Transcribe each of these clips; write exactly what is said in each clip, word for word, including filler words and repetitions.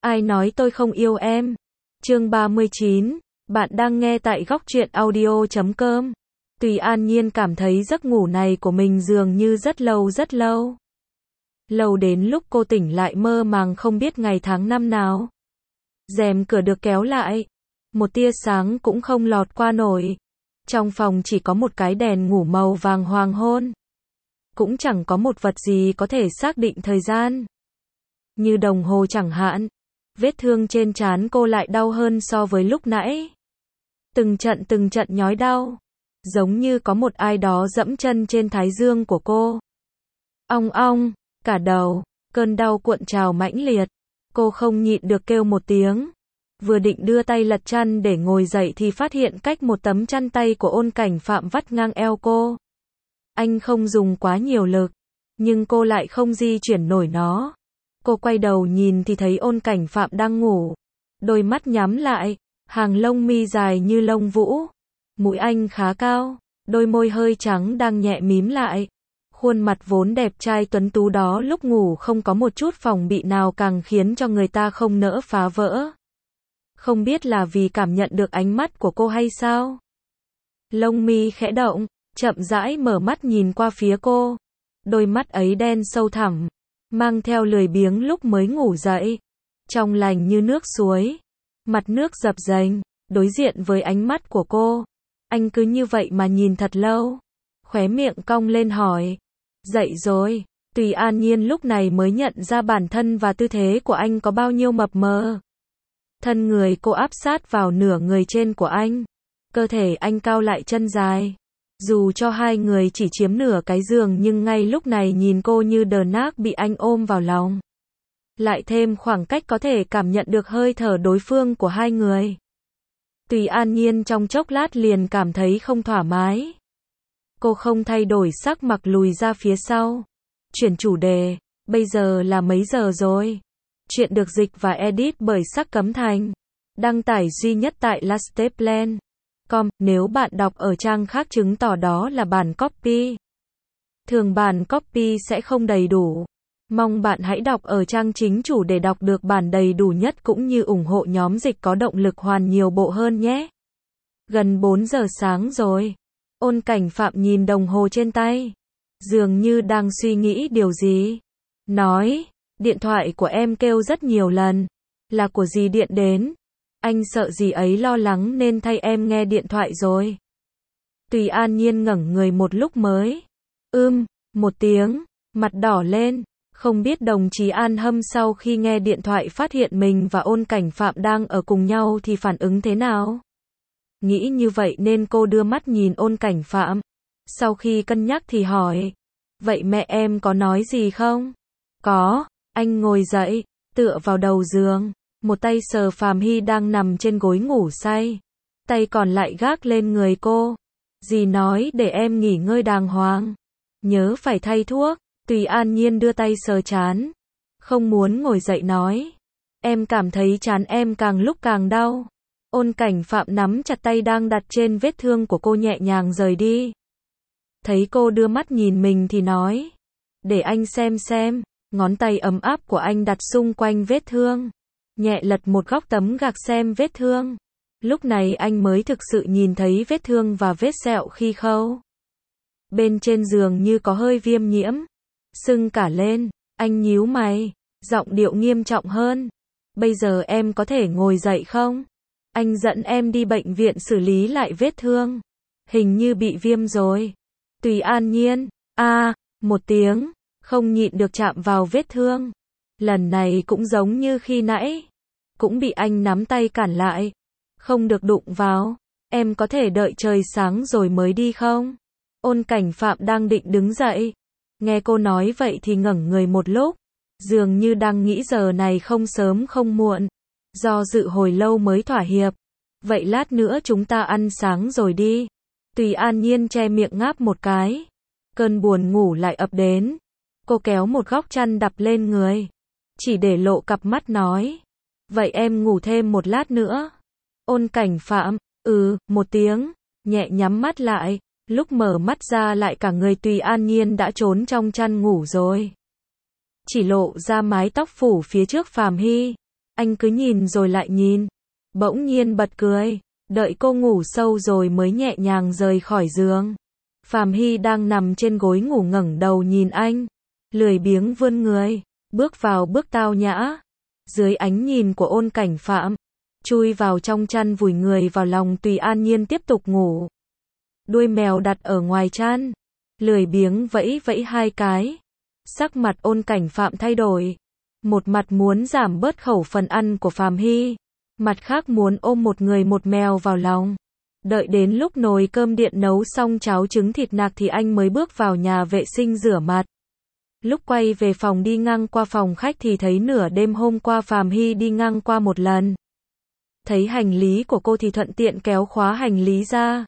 Ai nói tôi không yêu em? Chương ba mươi chín, bạn đang nghe tại góc truyện audio chấm com. Tùy An Nhiên cảm thấy giấc ngủ này của mình dường như rất lâu rất lâu. Lâu đến lúc cô tỉnh lại mơ màng không biết ngày tháng năm nào. Rèm cửa được kéo lại, một tia sáng cũng không lọt qua nổi. Trong phòng chỉ có một cái đèn ngủ màu vàng hoàng hôn. Cũng chẳng có một vật gì có thể xác định thời gian. Như đồng hồ chẳng hạn. Vết thương trên trán cô lại đau hơn so với lúc nãy. Từng trận từng trận nhói đau. Giống như có một ai đó dẫm chân trên thái dương của cô. Ong ong, cả đầu, cơn đau cuộn trào mãnh liệt. Cô không nhịn được kêu một tiếng. Vừa định đưa tay lật chăn để ngồi dậy thì phát hiện cách một tấm chăn tay của Ôn Cảnh Phạm vắt ngang eo cô. Anh không dùng quá nhiều lực, nhưng cô lại không di chuyển nổi nó. Cô quay đầu nhìn thì thấy Ôn Cảnh Phạm đang ngủ. Đôi mắt nhắm lại, hàng lông mi dài như lông vũ. Mũi anh khá cao, đôi môi hơi trắng đang nhẹ mím lại. Khuôn mặt vốn đẹp trai tuấn tú đó lúc ngủ không có một chút phòng bị nào càng khiến cho người ta không nỡ phá vỡ. Không biết là vì cảm nhận được ánh mắt của cô hay sao? Lông mi khẽ động, chậm rãi mở mắt nhìn qua phía cô. Đôi mắt ấy đen sâu thẳm, mang theo lười biếng lúc mới ngủ dậy. Trong lành như nước suối, mặt nước dập dềnh, đối diện với ánh mắt của cô. Anh cứ như vậy mà nhìn thật lâu. Khóe miệng cong lên hỏi. Dậy rồi. Tùy An Nhiên lúc này mới nhận ra bản thân và tư thế của anh có bao nhiêu mập mờ. Thân người cô áp sát vào nửa người trên của anh. Cơ thể anh cao lại chân dài. Dù cho hai người chỉ chiếm nửa cái giường nhưng ngay lúc này nhìn cô như đờ nác bị anh ôm vào lòng. Lại thêm khoảng cách có thể cảm nhận được hơi thở đối phương của hai người. Tùy An Nhiên trong chốc lát liền cảm thấy không thoải mái. Cô không thay đổi sắc mặt lùi ra phía sau. Chuyển chủ đề, bây giờ là mấy giờ rồi? Chuyện được dịch và edit bởi Sắc Cấm Thành. Đăng tải duy nhất tại lasteplan chấm com, nếu bạn đọc ở trang khác chứng tỏ đó là bản copy. Thường bản copy sẽ không đầy đủ. Mong bạn hãy đọc ở trang chính chủ để đọc được bản đầy đủ nhất cũng như ủng hộ nhóm dịch có động lực hoàn nhiều bộ hơn nhé. Gần bốn giờ sáng rồi. Ôn Cảnh Phạm nhìn đồng hồ trên tay. Dường như đang suy nghĩ điều gì. Nói, điện thoại của em kêu rất nhiều lần. Là của dì điện đến. Anh sợ dì ấy lo lắng nên thay em nghe điện thoại rồi. Tùy An Nhiên ngẩng người một lúc mới. Ưm, một tiếng, mặt đỏ lên. Không biết đồng chí An Hâm sau khi nghe điện thoại phát hiện mình và Ôn Cảnh Phạm đang ở cùng nhau thì phản ứng thế nào? Nghĩ như vậy nên cô đưa mắt nhìn Ôn Cảnh Phạm. Sau khi cân nhắc thì hỏi. Vậy mẹ em có nói gì không? Có, anh ngồi dậy, tựa vào đầu giường. Một tay sờ Phàm Hy đang nằm trên gối ngủ say. Tay còn lại gác lên người cô. Dì nói để em nghỉ ngơi đàng hoàng. Nhớ phải thay thuốc. Tùy An Nhiên đưa tay sờ trán. Không muốn ngồi dậy nói. Em cảm thấy trán em càng lúc càng đau. Ôn Cảnh Phạm nắm chặt tay đang đặt trên vết thương của cô nhẹ nhàng rời đi. Thấy cô đưa mắt nhìn mình thì nói. Để anh xem xem. Ngón tay ấm áp của anh đặt xung quanh vết thương. Nhẹ lật một góc tấm gạc xem vết thương. Lúc này anh mới thực sự nhìn thấy vết thương và vết sẹo khi khâu. Bên trên giường như có hơi viêm nhiễm. Sưng cả lên. Anh nhíu mày. Giọng điệu nghiêm trọng hơn. Bây giờ em có thể ngồi dậy không? Anh dẫn em đi bệnh viện xử lý lại vết thương. Hình như bị viêm rồi. Tùy An Nhiên. A, à, một tiếng. Không nhịn được chạm vào vết thương. Lần này cũng giống như khi nãy. Cũng bị anh nắm tay cản lại. Không được đụng vào. Em có thể đợi trời sáng rồi mới đi không? Ôn Cảnh Phạm đang định đứng dậy. Nghe cô nói vậy thì ngẩng người một lúc. Dường như đang nghĩ giờ này không sớm không muộn. Do dự hồi lâu mới thỏa hiệp. Vậy lát nữa chúng ta ăn sáng rồi đi. Tùy An Nhiên che miệng ngáp một cái. Cơn buồn ngủ lại ập đến. Cô kéo một góc chăn đắp lên người. Chỉ để lộ cặp mắt nói. Vậy em ngủ thêm một lát nữa. Ôn Cảnh Phạm, ừ, một tiếng. Nhẹ nhắm mắt lại. Lúc mở mắt ra lại cả người Tùy An Nhiên đã trốn trong chăn ngủ rồi. Chỉ lộ ra mái tóc phủ phía trước Phàm Hy. Anh cứ nhìn rồi lại nhìn. Bỗng nhiên bật cười. Đợi cô ngủ sâu rồi mới nhẹ nhàng rời khỏi giường. Phàm Hy đang nằm trên gối ngủ ngẩng đầu nhìn anh. Lười biếng vươn người. Bước vào bước tao nhã. Dưới ánh nhìn của Ôn Cảnh Phạm. Chui vào trong chăn vùi người vào lòng Tùy An Nhiên tiếp tục ngủ. Đuôi mèo đặt ở ngoài chăn. Lười biếng vẫy vẫy hai cái. Sắc mặt Ôn Cảnh Phạm thay đổi. Một mặt muốn giảm bớt khẩu phần ăn của Phàm Hy. Mặt khác muốn ôm một người một mèo vào lòng. Đợi đến lúc nồi cơm điện nấu xong cháo trứng thịt nạc thì anh mới bước vào nhà vệ sinh rửa mặt. Lúc quay về phòng đi ngang qua phòng khách thì thấy nửa đêm hôm qua Phàm Hy đi ngang qua một lần. Thấy hành lý của cô thì thuận tiện kéo khóa hành lý ra.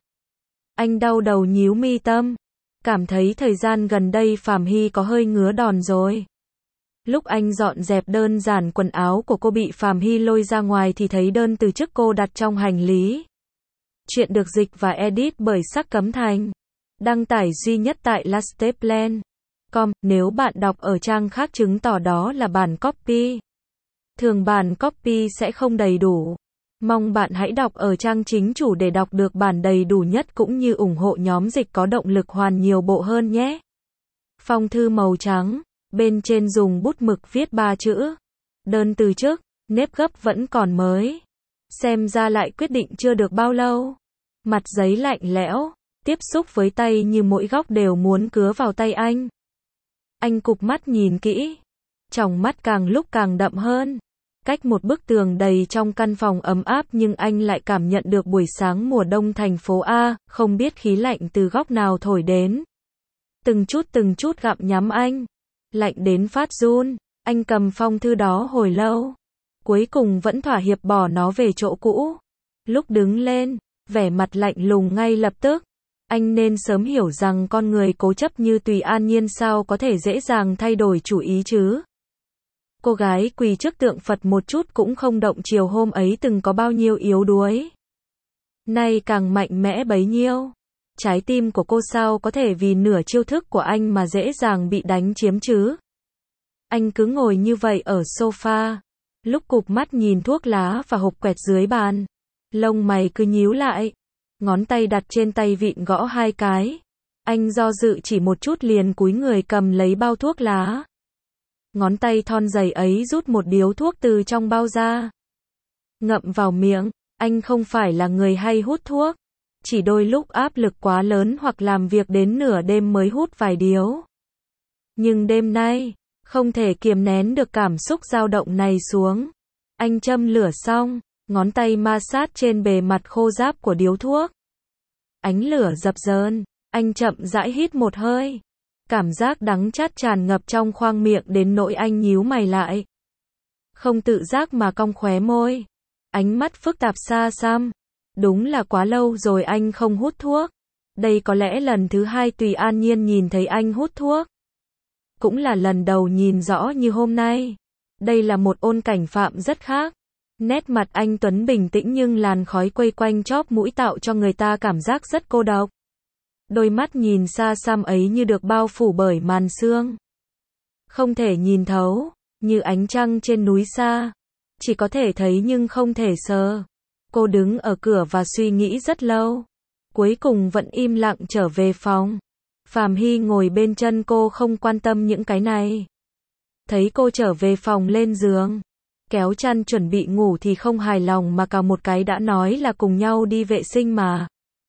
Anh đau đầu nhíu mi tâm. Cảm thấy thời gian gần đây Phàm Hy có hơi ngứa đòn rồi. Lúc anh dọn dẹp đơn giản quần áo của cô bị Phàm Hy lôi ra ngoài thì thấy đơn từ chức cô đặt trong hành lý. Chuyện được dịch và edit bởi Sắc Cấm Thành. Đăng tải duy nhất tại lasteplan chấm com. Nếu bạn đọc ở trang khác chứng tỏ đó là bản copy. Thường bản copy sẽ không đầy đủ. Mong bạn hãy đọc ở trang chính chủ để đọc được bản đầy đủ nhất cũng như ủng hộ nhóm dịch có động lực hoàn nhiều bộ hơn nhé. Phong thư màu trắng. Bên trên dùng bút mực viết ba chữ. Đơn từ chức, nếp gấp vẫn còn mới. Xem ra lại quyết định chưa được bao lâu. Mặt giấy lạnh lẽo, tiếp xúc với tay như mỗi góc đều muốn cứa vào tay anh. Anh cụp mắt nhìn kỹ. Tròng mắt càng lúc càng đậm hơn. Cách một bức tường đầy trong căn phòng ấm áp nhưng anh lại cảm nhận được buổi sáng mùa đông thành phố A, không biết khí lạnh từ góc nào thổi đến. Từng chút từng chút gặm nhắm anh. Lạnh đến phát run, anh cầm phong thư đó hồi lâu. Cuối cùng vẫn thỏa hiệp bỏ nó về chỗ cũ. Lúc đứng lên, vẻ mặt lạnh lùng ngay lập tức. Anh nên sớm hiểu rằng con người cố chấp như Tùy An Nhiên sao có thể dễ dàng thay đổi chủ ý chứ. Cô gái quỳ trước tượng Phật một chút cũng không động chiều hôm ấy từng có bao nhiêu yếu đuối. Nay càng mạnh mẽ bấy nhiêu. Trái tim của cô sao có thể vì nửa chiêu thức của anh mà dễ dàng bị đánh chiếm chứ? Anh cứ ngồi như vậy ở sofa. Lúc cụp mắt nhìn thuốc lá và hộp quẹt dưới bàn. Lông mày cứ nhíu lại. Ngón tay đặt trên tay vịn gõ hai cái. Anh do dự chỉ một chút liền cúi người cầm lấy bao thuốc lá. Ngón tay thon dày ấy rút một điếu thuốc từ trong bao ra. Ngậm vào miệng. Anh không phải là người hay hút thuốc. Chỉ đôi lúc áp lực quá lớn hoặc làm việc đến nửa đêm mới hút vài điếu. Nhưng đêm nay, không thể kiềm nén được cảm xúc dao động này xuống. Anh châm lửa xong, ngón tay ma sát trên bề mặt khô ráp của điếu thuốc. Ánh lửa dập dờn, anh chậm rãi hít một hơi. Cảm giác đắng chát tràn ngập trong khoang miệng đến nỗi anh nhíu mày lại. Không tự giác mà cong khóe môi. Ánh mắt phức tạp xa xăm. Đúng là quá lâu rồi anh không hút thuốc. Đây có lẽ lần thứ hai Tùy An Nhiên nhìn thấy anh hút thuốc. Cũng là lần đầu nhìn rõ như hôm nay. Đây là một Ôn Cảnh Phạm rất khác. Nét mặt anh tuấn bình tĩnh nhưng làn khói quây quanh chóp mũi tạo cho người ta cảm giác rất cô độc. Đôi mắt nhìn xa xăm ấy như được bao phủ bởi màn sương. Không thể nhìn thấu, như ánh trăng trên núi xa. Chỉ có thể thấy nhưng không thể sờ. Cô đứng ở cửa và suy nghĩ rất lâu. Cuối cùng vẫn im lặng trở về phòng. Phàm Hy ngồi bên chân cô không quan tâm những cái này. Thấy cô trở về phòng lên giường. Kéo chăn chuẩn bị ngủ thì không hài lòng mà cào một cái đã nói là cùng nhau đi vệ sinh mà.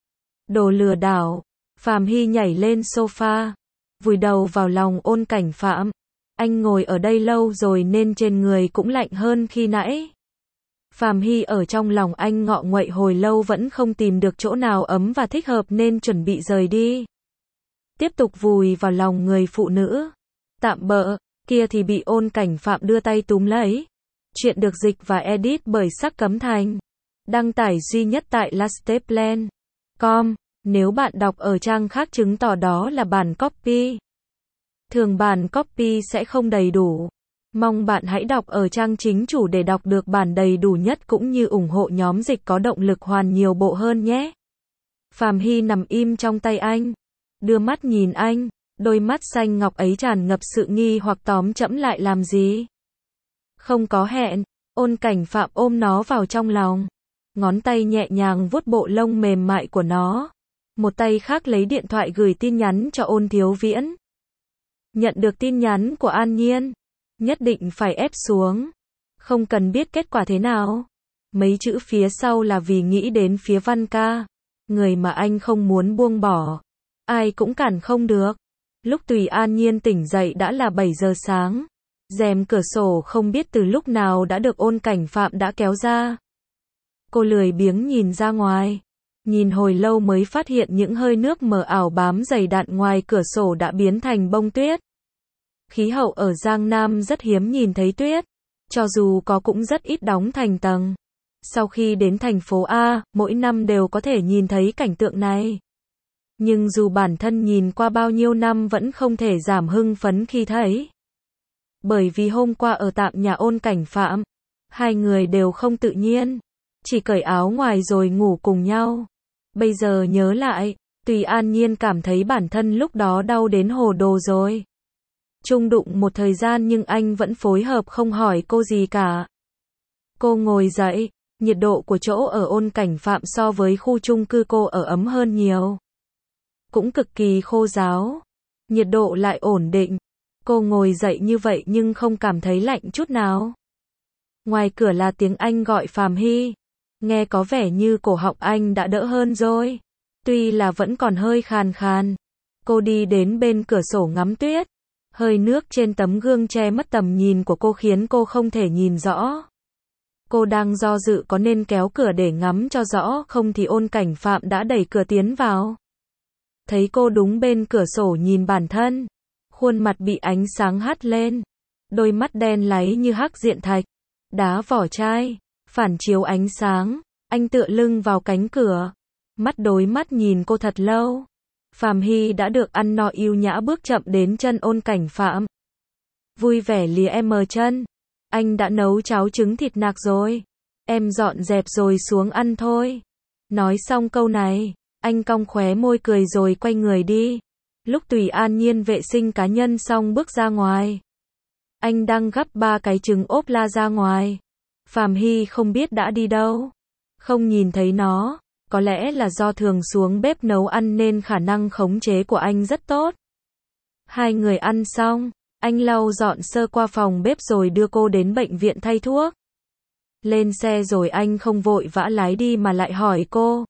Đồ lừa đảo. Phàm Hy nhảy lên sofa. Vùi đầu vào lòng Ôn Cảnh Phạm. Anh ngồi ở đây lâu rồi nên trên người cũng lạnh hơn khi nãy. Phàm Hy ở trong lòng anh ngọ nguậy hồi lâu vẫn không tìm được chỗ nào ấm và thích hợp nên chuẩn bị rời đi. Tiếp tục vùi vào lòng người phụ nữ. Tạm bợ, kia thì bị Ôn Cảnh Phạm đưa tay túm lấy. Chuyện được dịch và edit bởi Sắc Cấm Thành. Đăng tải duy nhất tại lasteplan chấm com. Nếu bạn đọc ở trang khác chứng tỏ đó là bản copy. Thường bản copy sẽ không đầy đủ. Mong bạn hãy đọc ở trang chính chủ để đọc được bản đầy đủ nhất cũng như ủng hộ nhóm dịch có động lực hoàn nhiều bộ hơn nhé. Phàm Hy nằm im trong tay anh. Đưa mắt nhìn anh. Đôi mắt xanh ngọc ấy tràn ngập sự nghi hoặc tóm chẫm lại làm gì. Không có hẹn. Ôn Cảnh Phạm ôm nó vào trong lòng. Ngón tay nhẹ nhàng vuốt bộ lông mềm mại của nó. Một tay khác lấy điện thoại gửi tin nhắn cho Ôn Thiếu Viễn. Nhận được tin nhắn của An Nhiên. Nhất định phải ép xuống. Không cần biết kết quả thế nào. Mấy chữ phía sau là vì nghĩ đến phía Văn ca. Người mà anh không muốn buông bỏ. Ai cũng cản không được. Lúc Tùy An Nhiên tỉnh dậy đã là bảy giờ sáng. Rèm cửa sổ không biết từ lúc nào đã được Ôn Cảnh Phạm đã kéo ra. Cô lười biếng nhìn ra ngoài. Nhìn hồi lâu mới phát hiện những hơi nước mờ ảo bám dày đặn ngoài cửa sổ đã biến thành bông tuyết. Khí hậu ở Giang Nam rất hiếm nhìn thấy tuyết. Cho dù có cũng rất ít đóng thành tầng. Sau khi đến thành phố A, mỗi năm đều có thể nhìn thấy cảnh tượng này. Nhưng dù bản thân nhìn qua bao nhiêu năm vẫn không thể giảm hưng phấn khi thấy. Bởi vì hôm qua ở tạm nhà Ôn Cảnh Phạm, hai người đều không tự nhiên. Chỉ cởi áo ngoài rồi ngủ cùng nhau. Bây giờ nhớ lại, Tùy An Nhiên cảm thấy bản thân lúc đó đau đến hồ đồ rồi. Chung đụng một thời gian nhưng anh vẫn phối hợp không hỏi cô gì cả. Cô ngồi dậy, nhiệt độ của chỗ ở Ôn Cảnh Phạm so với khu chung cư cô ở ấm hơn nhiều. Cũng cực kỳ khô ráo. Nhiệt độ lại ổn định. Cô ngồi dậy như vậy nhưng không cảm thấy lạnh chút nào. Ngoài cửa là tiếng anh gọi Phàm Hy. Nghe có vẻ như cổ họng anh đã đỡ hơn rồi. Tuy là vẫn còn hơi khàn khàn. Cô đi đến bên cửa sổ ngắm tuyết. Hơi nước trên tấm gương che mất tầm nhìn của cô khiến cô không thể nhìn rõ. Cô đang do dự có nên kéo cửa để ngắm cho rõ không thì Ôn Cảnh Phạm đã đẩy cửa tiến vào. Thấy cô đúng bên cửa sổ nhìn bản thân. Khuôn mặt bị ánh sáng hắt lên. Đôi mắt đen láy như hắc diện thạch. Đá vỏ chai. Phản chiếu ánh sáng. Anh tựa lưng vào cánh cửa. Mắt đối mắt nhìn cô thật lâu. Phàm Hy đã được ăn no yêu nhã bước chậm đến chân Ôn Cảnh Phạm. Vui vẻ lìa em mờ chân. Anh đã nấu cháo trứng thịt nạc rồi. Em dọn dẹp rồi xuống ăn thôi. Nói xong câu này, anh cong khóe môi cười rồi quay người đi. Lúc Tùy An Nhiên vệ sinh cá nhân xong bước ra ngoài. Anh đang gắp ba cái trứng ốp la ra ngoài. Phàm Hy không biết đã đi đâu. Không nhìn thấy nó. Có lẽ là do thường xuống bếp nấu ăn nên khả năng khống chế của anh rất tốt. Hai người ăn xong, anh lau dọn sơ qua phòng bếp rồi đưa cô đến bệnh viện thay thuốc. Lên xe rồi anh không vội vã lái đi mà lại hỏi cô.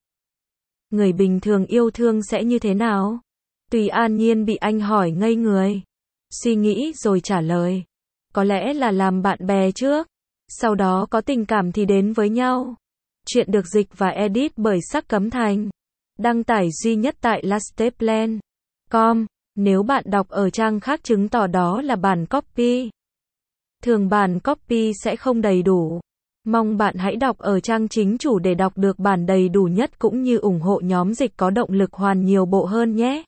Người bình thường yêu thương sẽ như thế nào? Tùy An Nhiên bị anh hỏi ngây người. Suy nghĩ rồi trả lời. Có lẽ là làm bạn bè trước. Sau đó có tình cảm thì đến với nhau. Chuyện được dịch và edit bởi Sắc Cấm Thành. Đăng tải duy nhất tại lasteplan chấm com. Nếu bạn đọc ở trang khác chứng tỏ đó là bản copy. Thường bản copy sẽ không đầy đủ. Mong bạn hãy đọc ở trang chính chủ để đọc được bản đầy đủ nhất cũng như ủng hộ nhóm dịch có động lực hoàn nhiều bộ hơn nhé.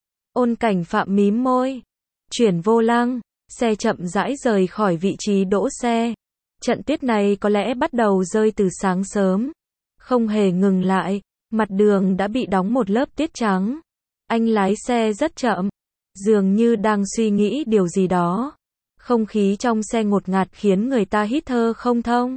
Ôn Cảnh Phạm mím môi. Chuyển vô lăng. Xe chậm rãi rời khỏi vị trí đỗ xe. Trận tuyết này có lẽ bắt đầu rơi từ sáng sớm. Không hề ngừng lại. Mặt đường đã bị đóng một lớp tuyết trắng. Anh lái xe rất chậm. Dường như đang suy nghĩ điều gì đó. Không khí trong xe ngột ngạt khiến người ta hít thở không thông.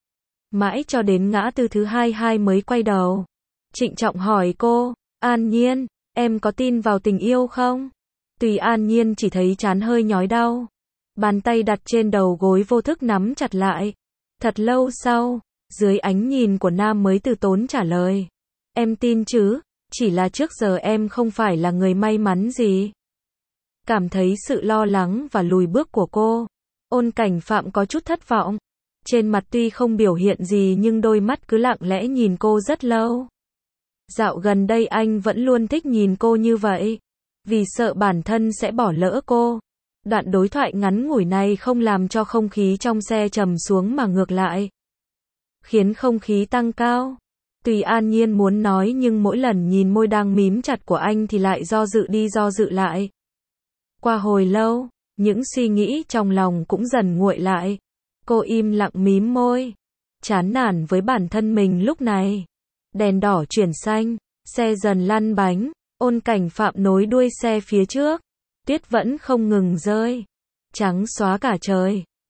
Mãi cho đến ngã tư thứ hai hai mới quay đầu. Trịnh trọng hỏi cô, An Nhiên, em có tin vào tình yêu không? Tùy An Nhiên chỉ thấy trán hơi nhói đau. Bàn tay đặt trên đầu gối vô thức nắm chặt lại. Thật lâu sau, dưới ánh nhìn của Nam mới từ tốn trả lời. Em tin chứ, chỉ là trước giờ em không phải là người may mắn gì. Cảm thấy sự lo lắng và lùi bước của cô. Ôn Cảnh Phạm có chút thất vọng. Trên mặt tuy không biểu hiện gì nhưng đôi mắt cứ lặng lẽ nhìn cô rất lâu. Dạo gần đây anh vẫn luôn thích nhìn cô như vậy. Vì sợ bản thân sẽ bỏ lỡ cô. Đoạn đối thoại ngắn ngủi này không làm cho không khí trong xe trầm xuống mà ngược lại. Khiến không khí tăng cao. Tùy An Nhiên muốn nói nhưng mỗi lần nhìn môi đang mím chặt của anh thì lại do dự đi do dự lại. Qua hồi lâu, những suy nghĩ trong lòng cũng dần nguội lại. Cô im lặng mím môi. Chán nản với bản thân mình lúc này. Đèn đỏ chuyển xanh, xe dần lăn bánh. Ôn Cảnh Phạm nối đuôi xe phía trước. Tuyết vẫn không ngừng rơi. Trắng xóa cả trời.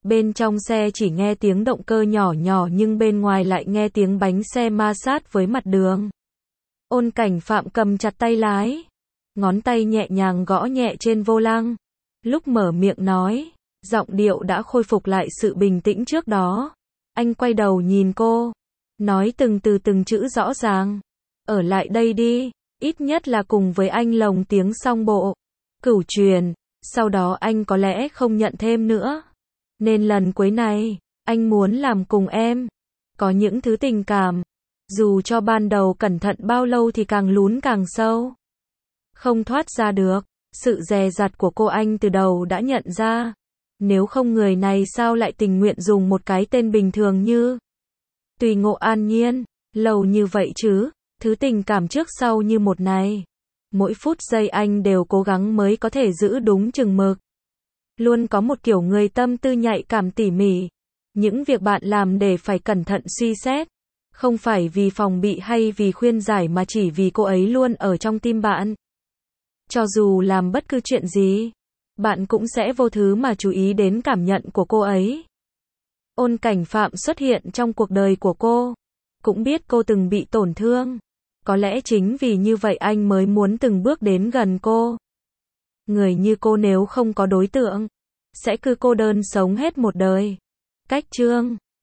Bên trong xe chỉ nghe tiếng động cơ nhỏ nhỏ nhưng bên ngoài lại nghe tiếng bánh xe ma sát với mặt đường. Ôn Cảnh Phạm cầm chặt tay lái, ngón tay nhẹ nhàng gõ nhẹ trên vô lăng. Lúc mở miệng nói, giọng điệu đã khôi phục lại sự bình tĩnh trước đó. Anh quay đầu nhìn cô, nói từng từ từng chữ rõ ràng. Ở lại đây đi, ít nhất là cùng với anh lồng tiếng xong bộ cửu truyền, sau đó anh có lẽ không nhận thêm nữa. Nên lần cuối này, anh muốn làm cùng em. Có những thứ tình cảm, dù cho ban đầu cẩn thận bao lâu thì càng lún càng sâu. Không thoát ra được, sự dè dặt của cô anh từ đầu đã nhận ra. Nếu không người này sao lại tình nguyện dùng một cái tên bình thường như Tùy Ngộ An Nhiên, lâu như vậy chứ, thứ tình cảm trước sau như một này. Mỗi phút giây anh đều cố gắng mới có thể giữ đúng chừng mực. Luôn có một kiểu người tâm tư nhạy cảm tỉ mỉ. Những việc bạn làm để phải cẩn thận suy xét. Không phải vì phòng bị hay vì khuyên giải mà chỉ vì cô ấy luôn ở trong tim bạn. Cho dù làm bất cứ chuyện gì, bạn cũng sẽ vô thứ mà chú ý đến cảm nhận của cô ấy. Ôn Cảnh Phạm xuất hiện trong cuộc đời của cô. Cũng biết cô từng bị tổn thương. Có lẽ chính vì như vậy anh mới muốn từng bước đến gần cô. Người như cô nếu không có đối tượng, sẽ cứ cô đơn sống hết một đời. Cách chương